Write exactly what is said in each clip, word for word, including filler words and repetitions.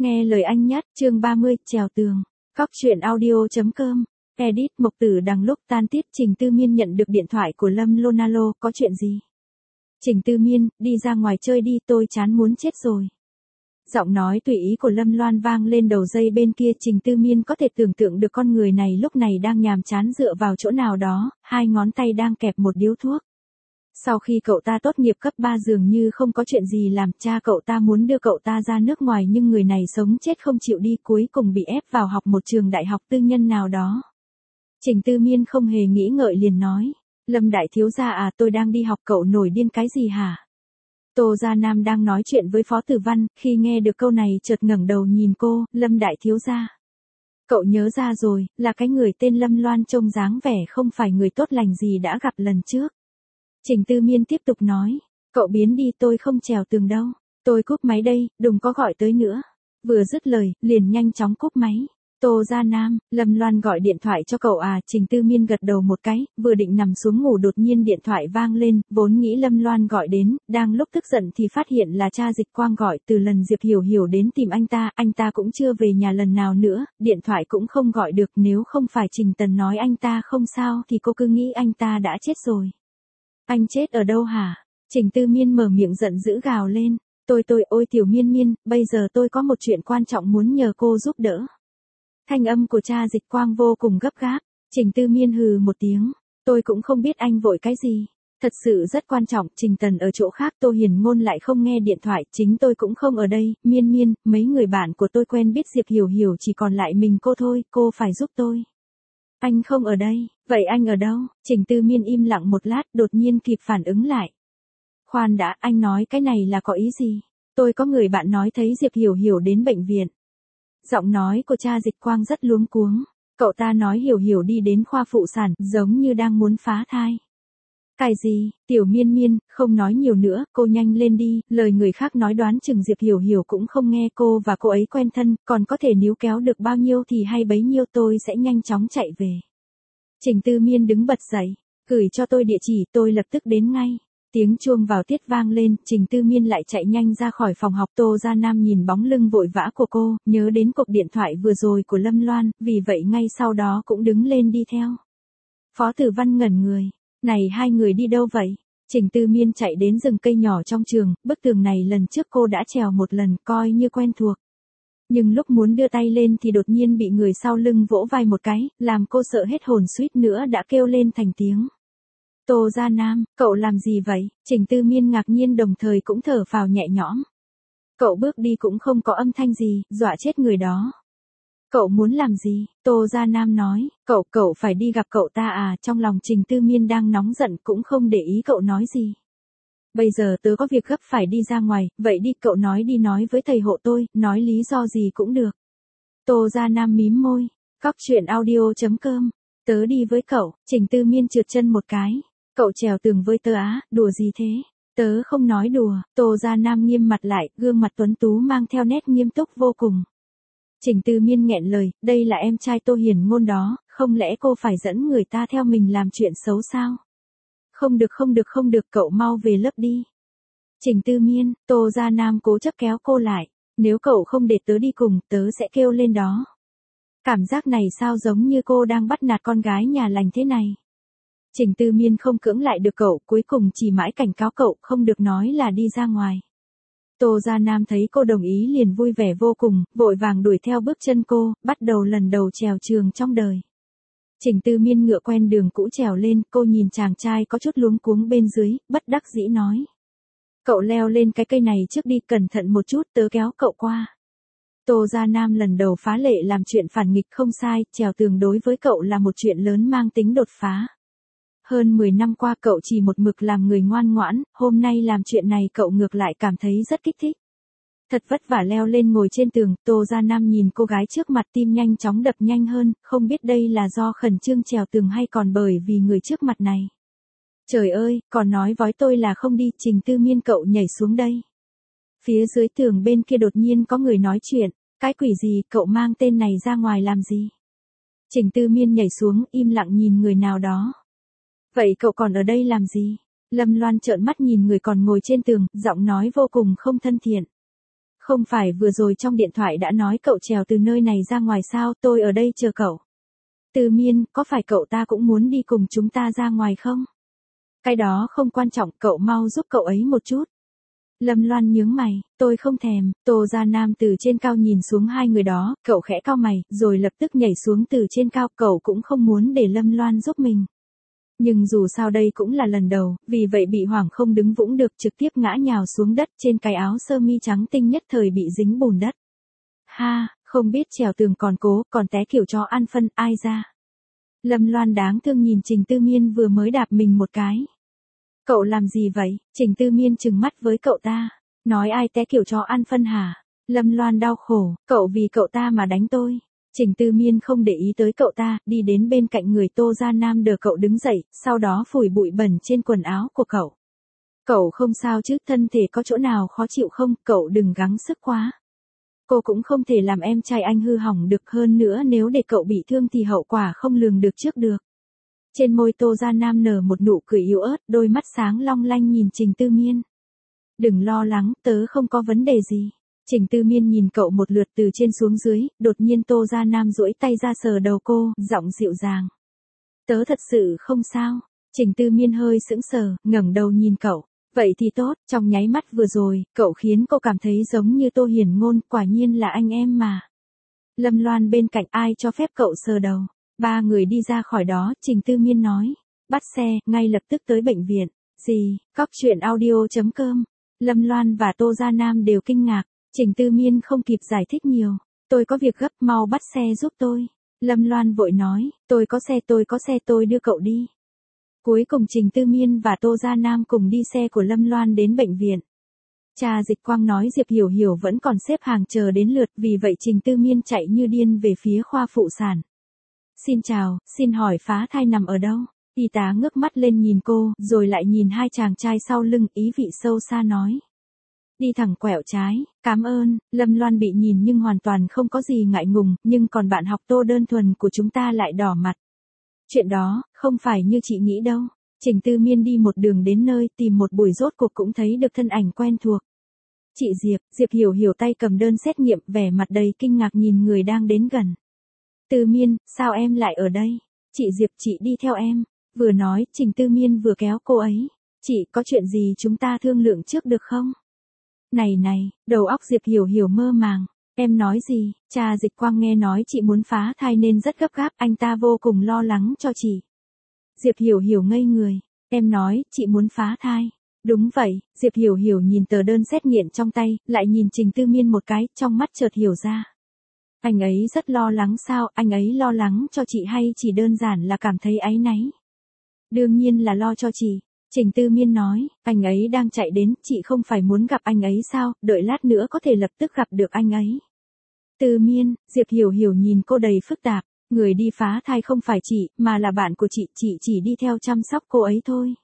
Nghe lời anh nhát, chương ba mươi, trèo tường. Cóc truyện audio.com. Edit Mộc Tử Đằng lúc tan tiết Trình Tư Miên nhận được điện thoại của Lâm Lonalo, có chuyện gì? Trình Tư Miên, đi ra ngoài chơi đi, tôi chán muốn chết rồi. Giọng nói tùy ý của Lâm Loan vang lên đầu dây bên kia. Trình Tư Miên có thể tưởng tượng được con người này lúc này đang nhàm chán dựa vào chỗ nào đó, hai ngón tay đang kẹp một điếu thuốc. Sau khi cậu ta tốt nghiệp cấp ba dường như không có chuyện gì làm, cha cậu ta muốn đưa cậu ta ra nước ngoài nhưng người này sống chết không chịu đi, cuối cùng bị ép vào học một trường đại học tư nhân nào đó. Trình Tư Miên không hề nghĩ ngợi liền nói, Lâm đại thiếu gia à, tôi đang đi học, cậu nổi điên cái gì hả? Tô Gia Nam đang nói chuyện với Phó Tử Văn, khi nghe được câu này chợt ngẩng đầu nhìn cô, Lâm đại thiếu gia. Cậu nhớ ra rồi, là cái người tên Lâm Loan trông dáng vẻ không phải người tốt lành gì đã gặp lần trước. Trình Tư Miên tiếp tục nói, cậu biến đi, tôi không trèo tường đâu, tôi cúp máy đây, đừng có gọi tới nữa. Vừa dứt lời, liền nhanh chóng cúp máy. Tô Gia Nam, Lâm Loan gọi điện thoại cho cậu à? Trình Tư Miên gật đầu một cái, vừa định nằm xuống ngủ đột nhiên điện thoại vang lên, vốn nghĩ Lâm Loan gọi đến, đang lúc tức giận thì phát hiện là cha Dịch Quang gọi. Từ lần Diệp Hiểu Hiểu đến tìm anh ta, anh ta cũng chưa về nhà lần nào nữa, điện thoại cũng không gọi được, nếu không phải Trình Tần nói anh ta không sao thì cô cứ nghĩ anh ta đã chết rồi. Anh chết ở đâu hả? Trình Tư Miên mở miệng giận dữ gào lên, tôi tôi ôi Tiểu Miên Miên, bây giờ tôi có một chuyện quan trọng muốn nhờ cô giúp đỡ. Thanh âm của cha Dịch Quang vô cùng gấp gáp. Trình Tư Miên hừ một tiếng, tôi cũng không biết anh vội cái gì. Thật sự rất quan trọng, Trình Tần ở chỗ khác, Tô Hiền Ngôn lại không nghe điện thoại, chính tôi cũng không ở đây. Miên Miên, mấy người bạn của tôi quen biết Diệp Hiểu Hiểu, chỉ còn lại mình cô thôi, cô phải giúp tôi. Anh không ở đây, vậy anh ở đâu? Trình Tư Miên im lặng một lát, đột nhiên kịp phản ứng lại. Khoan đã, anh nói cái này là có ý gì? Tôi có người bạn nói thấy Diệp Hiểu Hiểu đến bệnh viện. Giọng nói của cha Dịch Quang rất luống cuống. Cậu ta nói Hiểu Hiểu đi đến khoa phụ sản, giống như đang muốn phá thai. Cái gì? Tiểu Miên Miên, không nói nhiều nữa, cô nhanh lên đi, lời người khác nói đoán chừng Diệp Hiểu Hiểu cũng không nghe, cô và cô ấy quen thân, còn có thể níu kéo được bao nhiêu thì hay bấy nhiêu, tôi sẽ nhanh chóng chạy về. Trình Tư Miên đứng bật dậy, gửi cho tôi địa chỉ, tôi lập tức đến ngay. Tiếng chuông vào tiết vang lên, Trình Tư Miên lại chạy nhanh ra khỏi phòng học. Tô Gia Nam nhìn bóng lưng vội vã của cô, nhớ đến cuộc điện thoại vừa rồi của Lâm Loan, vì vậy ngay sau đó cũng đứng lên đi theo. Phó Tử Văn ngẩn người, này hai người đi đâu vậy? Trình Tư Miên chạy đến rừng cây nhỏ trong trường, bức tường này lần trước cô đã trèo một lần, coi như quen thuộc. Nhưng lúc muốn đưa tay lên thì đột nhiên bị người sau lưng vỗ vai một cái, làm cô sợ hết hồn, suýt nữa đã kêu lên thành tiếng. Tô Gia Nam, cậu làm gì vậy? Trình Tư Miên ngạc nhiên đồng thời cũng thở phào nhẹ nhõm. Cậu bước đi cũng không có âm thanh gì, dọa chết người đó. Cậu muốn làm gì? Tô Gia Nam nói, cậu, cậu phải đi gặp cậu ta à? Trong lòng Trình Tư Miên đang nóng giận cũng không để ý cậu nói gì. Bây giờ tớ có việc gấp phải đi ra ngoài, vậy đi, cậu nói đi, nói với thầy hộ tôi, nói lý do gì cũng được. Tô Gia Nam mím môi, cóc truyện audio.com, tớ đi với cậu. Trình Tư Miên trượt chân một cái. Cậu trèo tường với tớ á? Đùa gì thế? Tớ không nói đùa. Tô Gia Nam nghiêm mặt lại, gương mặt tuấn tú mang theo nét nghiêm túc vô cùng. Trình Tư Miên nghẹn lời, đây là em trai Tô Hiền Ngôn đó, không lẽ cô phải dẫn người ta theo mình làm chuyện xấu sao? Không được không được không được, cậu mau về lớp đi. Trình Tư Miên, Tô Gia Nam cố chấp kéo cô lại, nếu cậu không để tớ đi cùng, tớ sẽ kêu lên đó. Cảm giác này sao giống như cô đang bắt nạt con gái nhà lành thế này. Trình Tư Miên không cưỡng lại được cậu, cuối cùng chỉ mãi cảnh cáo cậu không được nói là đi ra ngoài. Tô Gia Nam thấy cô đồng ý liền vui vẻ vô cùng, vội vàng đuổi theo bước chân cô, bắt đầu lần đầu trèo trường trong đời. Trình Tư Miên ngựa quen đường cũ trèo lên, cô nhìn chàng trai có chút luống cuống bên dưới, bất đắc dĩ nói. Cậu leo lên cái cây này trước đi, cẩn thận một chút, tớ kéo cậu qua. Tô Gia Nam lần đầu phá lệ làm chuyện phản nghịch, không sai, trèo tường đối với cậu là một chuyện lớn mang tính đột phá. Hơn mười năm qua cậu chỉ một mực làm người ngoan ngoãn, hôm nay làm chuyện này cậu ngược lại cảm thấy rất kích thích. Thật vất vả leo lên ngồi trên tường, Tô Gia Nam nhìn cô gái trước mặt, tim nhanh chóng đập nhanh hơn, không biết đây là do khẩn trương trèo tường hay còn bởi vì người trước mặt này. Trời ơi, còn nói vói tôi là không đi. Trình Tư Miên, cậu nhảy xuống đây. Phía dưới tường bên kia đột nhiên có người nói chuyện, cái quỷ gì, cậu mang tên này ra ngoài làm gì? Trình Tư Miên nhảy xuống, im lặng nhìn người nào đó. Vậy cậu còn ở đây làm gì? Lâm Loan trợn mắt nhìn người còn ngồi trên tường, giọng nói vô cùng không thân thiện. Không phải vừa rồi trong điện thoại đã nói cậu trèo từ nơi này ra ngoài sao, tôi ở đây chờ cậu. Từ Miên, có phải cậu ta cũng muốn đi cùng chúng ta ra ngoài không? Cái đó không quan trọng, cậu mau giúp cậu ấy một chút. Lâm Loan nhướng mày, tôi không thèm. Tô Gia Nam từ trên cao nhìn xuống hai người đó, cậu khẽ cau mày, rồi lập tức nhảy xuống từ trên cao, cậu cũng không muốn để Lâm Loan giúp mình. Nhưng dù sao đây cũng là lần đầu, vì vậy bị hoảng không đứng vững được, trực tiếp ngã nhào xuống đất, trên cái áo sơ mi trắng tinh nhất thời bị dính bùn đất. Ha, không biết trèo tường còn cố, còn té kiểu cho ăn phân, ai ra. Lâm Loan đáng thương nhìn Trình Tư Miên vừa mới đạp mình một cái. Cậu làm gì vậy? Trình Tư Miên trừng mắt với cậu ta. Nói ai té kiểu cho ăn phân hả? Lâm Loan đau khổ, cậu vì cậu ta mà đánh tôi. Trình Tư Miên không để ý tới cậu ta, đi đến bên cạnh người Tô Gia Nam đỡ cậu đứng dậy, sau đó phủi bụi bẩn trên quần áo của cậu. Cậu không sao chứ, thân thể có chỗ nào khó chịu không, cậu đừng gắng sức quá. Cô cũng không thể làm em trai anh hư hỏng được, hơn nữa nếu để cậu bị thương thì hậu quả không lường được trước được. Trên môi Tô Gia Nam nở một nụ cười yếu ớt, đôi mắt sáng long lanh nhìn Trình Tư Miên. Đừng lo lắng, tớ không có vấn đề gì. Trình Tư Miên nhìn cậu một lượt từ trên xuống dưới, đột nhiên Tô Gia Nam duỗi tay ra sờ đầu cô, giọng dịu dàng. Tớ thật sự không sao. Trình Tư Miên hơi sững sờ, ngẩng đầu nhìn cậu. Vậy thì tốt, trong nháy mắt vừa rồi, cậu khiến cô cảm thấy giống như Tô Hiển Ngôn, quả nhiên là anh em mà. Lâm Loan bên cạnh, ai cho phép cậu sờ đầu. Ba người đi ra khỏi đó, Trình Tư Miên nói. Bắt xe, ngay lập tức tới bệnh viện. Gì, cóc truyện audio chấm com. Lâm Loan và Tô Gia Nam đều kinh ngạc. Trình Tư Miên không kịp giải thích nhiều. Tôi có việc gấp, mau bắt xe giúp tôi. Lâm Loan vội nói, tôi có xe tôi có xe tôi đưa cậu đi. Cuối cùng Trình Tư Miên và Tô Gia Nam cùng đi xe của Lâm Loan đến bệnh viện. Cha Dịch Quang nói Diệp Hiểu Hiểu vẫn còn xếp hàng chờ đến lượt, vì vậy Trình Tư Miên chạy như điên về phía khoa phụ sản. Xin chào, xin hỏi phá thai nằm ở đâu? Y tá ngước mắt lên nhìn cô, rồi lại nhìn hai chàng trai sau lưng, ý vị sâu xa nói. Đi thẳng quẹo trái, cảm ơn. Lâm Loan bị nhìn nhưng hoàn toàn không có gì ngại ngùng, nhưng còn bạn học Tô đơn thuần của chúng ta lại đỏ mặt. Chuyện đó, không phải như chị nghĩ đâu. Trình Tư Miên đi một đường đến nơi, tìm một buổi rốt cuộc cũng thấy được thân ảnh quen thuộc. Chị Diệp, Diệp Hiểu Hiểu tay cầm đơn xét nghiệm, vẻ mặt đầy kinh ngạc nhìn người đang đến gần. Tư Miên, sao em lại ở đây? Chị Diệp, chị đi theo em. Vừa nói, Trình Tư Miên vừa kéo cô ấy. Chị, có chuyện gì chúng ta thương lượng trước được không? Này này, đầu óc Diệp Hiểu Hiểu mơ màng. Em nói gì? Cha Dịch Quang nghe nói chị muốn phá thai nên rất gấp gáp, anh ta vô cùng lo lắng cho chị. Diệp Hiểu Hiểu ngây người. Em nói, chị muốn phá thai. Đúng vậy, Diệp Hiểu Hiểu nhìn tờ đơn xét nghiệm trong tay, lại nhìn Trình Tư Miên một cái, trong mắt chợt hiểu ra. Anh ấy rất lo lắng sao, anh ấy lo lắng cho chị hay chỉ đơn giản là cảm thấy áy náy? Đương nhiên là lo cho chị. Trình Tư Miên nói, anh ấy đang chạy đến, chị không phải muốn gặp anh ấy sao, đợi lát nữa có thể lập tức gặp được anh ấy. Tư Miên, Diệp Hiểu Hiểu nhìn cô đầy phức tạp, người đi phá thai không phải chị, mà là bạn của chị, chị chỉ đi theo chăm sóc cô ấy thôi.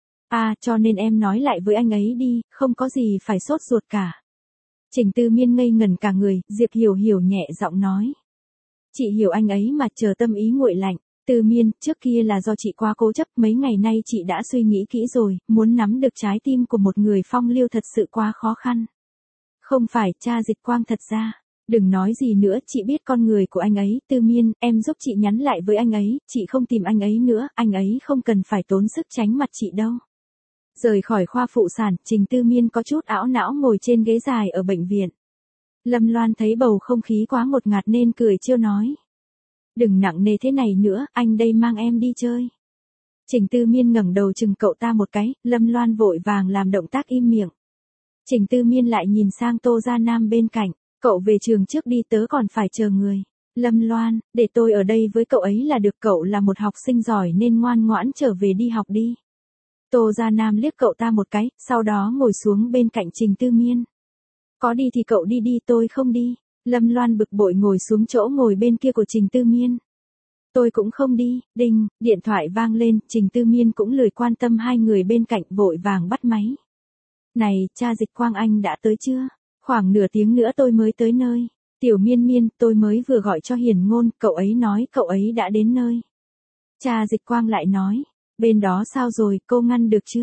À, cho nên em nói lại với anh ấy đi, không có gì phải sốt ruột cả. Trình Tư Miên ngây ngẩn cả người, Diệp Hiểu Hiểu nhẹ giọng nói. Chị hiểu anh ấy mà, chờ tâm ý nguội lạnh. Tư Miên, trước kia là do chị quá cố chấp, mấy ngày nay chị đã suy nghĩ kỹ rồi, muốn nắm được trái tim của một người phong lưu thật sự quá khó khăn. Không phải, cha Dịch Quang thật ra. Đừng nói gì nữa, chị biết con người của anh ấy, Tư Miên, em giúp chị nhắn lại với anh ấy, chị không tìm anh ấy nữa, anh ấy không cần phải tốn sức tránh mặt chị đâu. Rời khỏi khoa phụ sản, Trình Tư Miên có chút ảo não ngồi trên ghế dài ở bệnh viện. Lâm Loan thấy bầu không khí quá ngột ngạt nên cười trêu nói. Đừng nặng nề thế này nữa, anh đây mang em đi chơi. Trình Tư Miên ngẩng đầu chừng cậu ta một cái, Lâm Loan vội vàng làm động tác im miệng. Trình Tư Miên lại nhìn sang Tô Gia Nam bên cạnh, cậu về trường trước đi, tớ còn phải chờ người. Lâm Loan, để tôi ở đây với cậu ấy là được, cậu là một học sinh giỏi nên ngoan ngoãn trở về đi học đi. Tô Gia Nam liếc cậu ta một cái, sau đó ngồi xuống bên cạnh Trình Tư Miên. Có đi thì cậu đi đi, tôi không đi. Lâm Loan bực bội ngồi xuống chỗ ngồi bên kia của Trình Tư Miên. Tôi cũng không đi. Đinh, điện thoại vang lên, Trình Tư Miên cũng lười quan tâm hai người bên cạnh, vội vàng bắt máy. Này, cha Dịch Quang anh đã tới chưa? Khoảng nửa tiếng nữa tôi mới tới nơi. Tiểu Miên Miên, tôi mới vừa gọi cho Hiền Ngôn, cậu ấy nói cậu ấy đã đến nơi. Cha Dịch Quang lại nói, bên đó sao rồi, cô ngăn được chưa?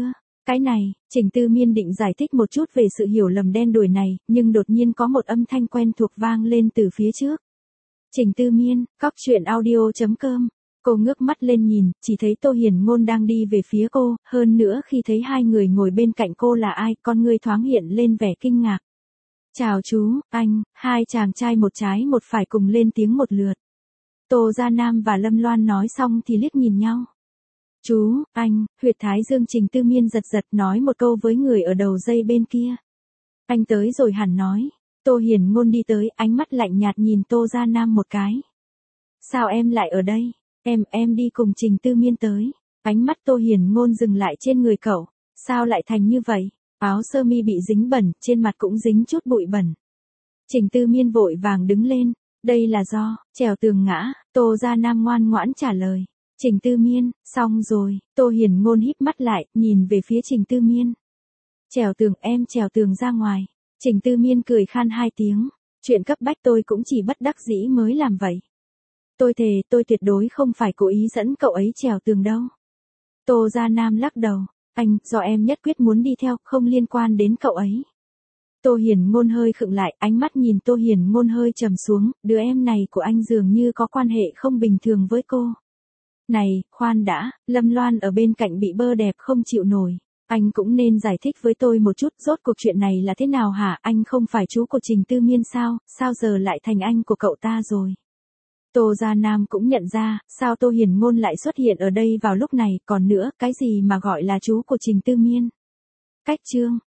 Cái này, Trình Tư Miên định giải thích một chút về sự hiểu lầm đen đủi này, nhưng đột nhiên có một âm thanh quen thuộc vang lên từ phía trước. Trình Tư Miên, cóc truyện audio.com. Cô ngước mắt lên nhìn, chỉ thấy Tô Hiền Ngôn đang đi về phía cô, hơn nữa khi thấy hai người ngồi bên cạnh cô là ai, con người thoáng hiện lên vẻ kinh ngạc. Chào chú, anh, hai chàng trai một trái một phải cùng lên tiếng một lượt. Tô Gia Nam và Lâm Loan nói xong thì liếc nhìn nhau. Chú, anh, huyệt thái dương Trình Tư Miên giật giật nói một câu với người ở đầu dây bên kia. Anh tới rồi hẳn nói. Tô Hiền Ngôn đi tới, ánh mắt lạnh nhạt nhìn Tô Gia Nam một cái. Sao em lại ở đây? Em, em đi cùng Trình Tư Miên tới. Ánh mắt Tô Hiền Ngôn dừng lại trên người cậu. Sao lại thành như vậy? Áo sơ mi bị dính bẩn, trên mặt cũng dính chút bụi bẩn. Trình Tư Miên vội vàng đứng lên. Đây là do, trèo tường ngã, Tô Gia Nam ngoan ngoãn trả lời. Trình Tư Miên, xong rồi, Tô Hiền Ngôn híp mắt lại, nhìn về phía Trình Tư Miên. Trèo tường em trèo tường ra ngoài. Trình Tư Miên cười khan hai tiếng. Chuyện cấp bách tôi cũng chỉ bất đắc dĩ mới làm vậy. Tôi thề tôi tuyệt đối không phải cố ý dẫn cậu ấy trèo tường đâu. Tô Gia Nam lắc đầu. Anh, do em nhất quyết muốn đi theo, không liên quan đến cậu ấy. Tô Hiền Ngôn hơi khựng lại, ánh mắt nhìn Tô Hiền Ngôn hơi trầm xuống, đứa em này của anh dường như có quan hệ không bình thường với cô. Này, khoan đã, Lâm Loan ở bên cạnh bị bơ đẹp không chịu nổi. Anh cũng nên giải thích với tôi một chút, rốt cuộc chuyện này là thế nào hả? Anh không phải chú của Trình Tư Miên sao, sao giờ lại thành anh của cậu ta rồi? Tô Gia Nam cũng nhận ra, sao Tô Hiền Ngôn lại xuất hiện ở đây vào lúc này, còn nữa, cái gì mà gọi là chú của Trình Tư Miên? Cách chương,